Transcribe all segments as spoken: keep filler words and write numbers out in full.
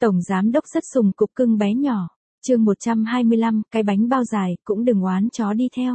Tổng giám đốc rất sùng cục cưng bé nhỏ. Chương một trăm hai mươi lăm, cái bánh bao dài, cũng đừng oán chó đi theo.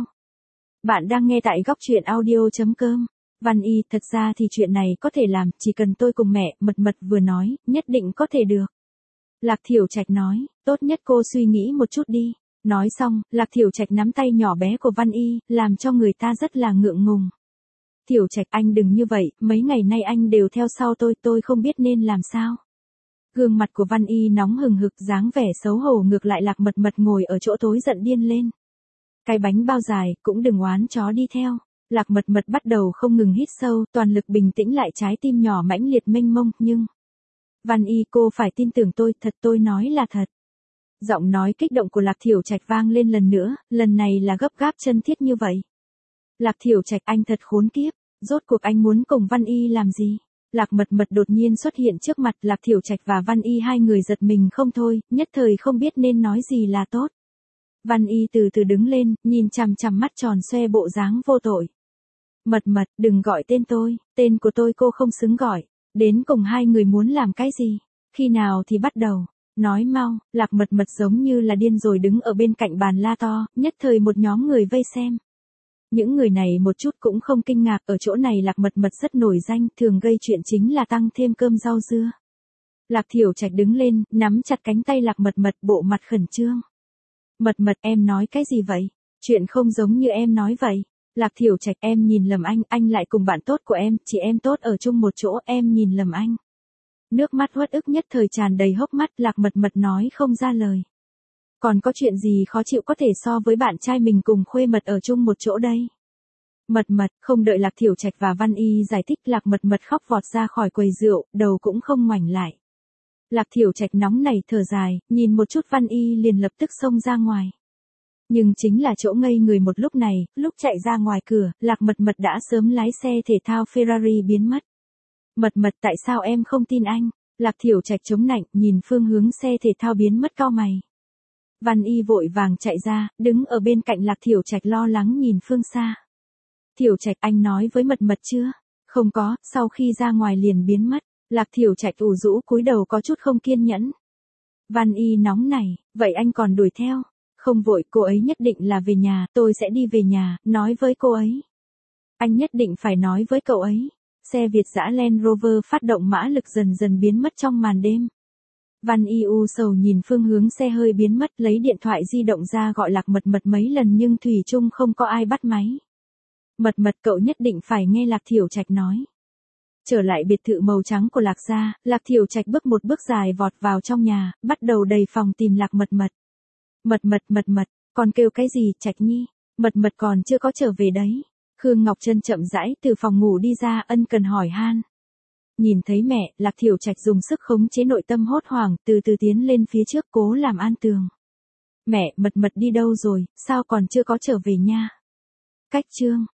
Bạn đang nghe tại góc truyện audio chấm com. Văn Y, thật ra thì chuyện này có thể làm, chỉ cần tôi cùng mẹ, Mật Mật vừa nói, nhất định có thể được. Lạc Thiểu Trạch nói, tốt nhất cô suy nghĩ một chút đi. Nói xong, Lạc Thiểu Trạch nắm tay nhỏ bé của Văn Y, làm cho người ta rất là ngượng ngùng. Thiểu Trạch, anh đừng như vậy, mấy ngày nay anh đều theo sau tôi, tôi không biết nên làm sao. Gương mặt của Văn Y nóng hừng hực, dáng vẻ xấu hổ, ngược lại Lạc Mật Mật ngồi ở chỗ tối giận điên lên. Cái bánh bao dài, cũng đừng oán chó đi theo. Lạc Mật Mật bắt đầu không ngừng hít sâu, toàn lực bình tĩnh lại trái tim nhỏ mãnh liệt mênh mông, nhưng... Văn Y, cô phải tin tưởng tôi, thật, tôi nói là thật. Giọng nói kích động của Lạc Thiểu Trạch vang lên lần nữa, lần này là gấp gáp chân thiết như vậy. Lạc Thiểu Trạch, anh thật khốn kiếp, rốt cuộc anh muốn cùng Văn Y làm gì? Lạc Mật Mật đột nhiên xuất hiện trước mặt, Lạc Thiểu Trạch và Văn Y hai người giật mình không thôi, nhất thời không biết nên nói gì là tốt. Văn Y từ từ đứng lên, nhìn chằm chằm mắt tròn xoe bộ dáng vô tội. Mật Mật, đừng gọi tên tôi, tên của tôi cô không xứng gọi. Đến cùng hai người muốn làm cái gì? Khi nào thì bắt đầu? Nói mau. Lạc Mật Mật giống như là điên rồi đứng ở bên cạnh bàn la to, nhất thời một nhóm người vây xem. Những người này một chút cũng không kinh ngạc, ở chỗ này Lạc Mật Mật rất nổi danh, thường gây chuyện chính là tăng thêm cơm rau dưa. Lạc Thiểu Trạch đứng lên, nắm chặt cánh tay Lạc Mật Mật, bộ mặt khẩn trương. Mật Mật, em nói cái gì vậy? Chuyện không giống như em nói vậy. Lạc Thiểu Trạch, em nhìn lầm anh, anh lại cùng bạn tốt của em, chị em tốt ở chung một chỗ, em nhìn lầm anh. Nước mắt uất ức nhất thời tràn đầy hốc mắt, Lạc Mật Mật nói không ra lời. Còn có chuyện gì khó chịu có thể so với bạn trai mình cùng khuê mật ở chung một chỗ đây? Mật Mật, không đợi Lạc Thiểu Trạch và Văn Y giải thích, Lạc Mật Mật khóc vọt ra khỏi quầy rượu, đầu cũng không ngoảnh lại. Lạc Thiểu Trạch nóng nảy thở dài, nhìn một chút Văn Y liền lập tức xông ra ngoài. Nhưng chính là chỗ ngây người một lúc này, lúc chạy ra ngoài cửa, Lạc Mật Mật đã sớm lái xe thể thao Ferrari biến mất. Mật Mật, tại sao em không tin anh? Lạc Thiểu Trạch chống nạnh, nhìn phương hướng xe thể thao biến mất cau mày. Văn Y vội vàng chạy ra, đứng ở bên cạnh Lạc Thiểu Trạch lo lắng nhìn phương xa. Thiểu Trạch, anh nói với Mật Mật chưa? Không có, sau khi ra ngoài liền biến mất. Lạc Thiểu Trạch ủ rũ cúi đầu có chút không kiên nhẫn. Văn Y nóng nảy, vậy anh còn đuổi theo? Không vội, cô ấy nhất định là về nhà, tôi sẽ đi về nhà, nói với cô ấy. Anh nhất định phải nói với cậu ấy. Xe Việt dã Land Rover phát động mã lực dần dần biến mất trong màn đêm. Văn Y u sầu nhìn phương hướng xe hơi biến mất, lấy điện thoại di động ra gọi Lạc Mật Mật mấy lần nhưng thủy chung không có ai bắt máy. Mật Mật, cậu nhất định phải nghe Lạc Thiểu Trạch nói. Trở lại biệt thự màu trắng của Lạc gia, Lạc Thiểu Trạch bước một bước dài vọt vào trong nhà, bắt đầu đầy phòng tìm Lạc Mật Mật. Mật Mật, Mật Mật, còn kêu cái gì, Trạch Nhi? Mật Mật còn chưa có trở về đấy. Khương Ngọc Trân chậm rãi từ phòng ngủ đi ra, ân cần hỏi han. Nhìn thấy mẹ, Lạc Thiểu Trạch dùng sức khống chế nội tâm hốt hoảng, từ từ tiến lên phía trước cố làm an tường. Mẹ, Mật Mật đi đâu rồi, sao còn chưa có trở về nha? Cách chương.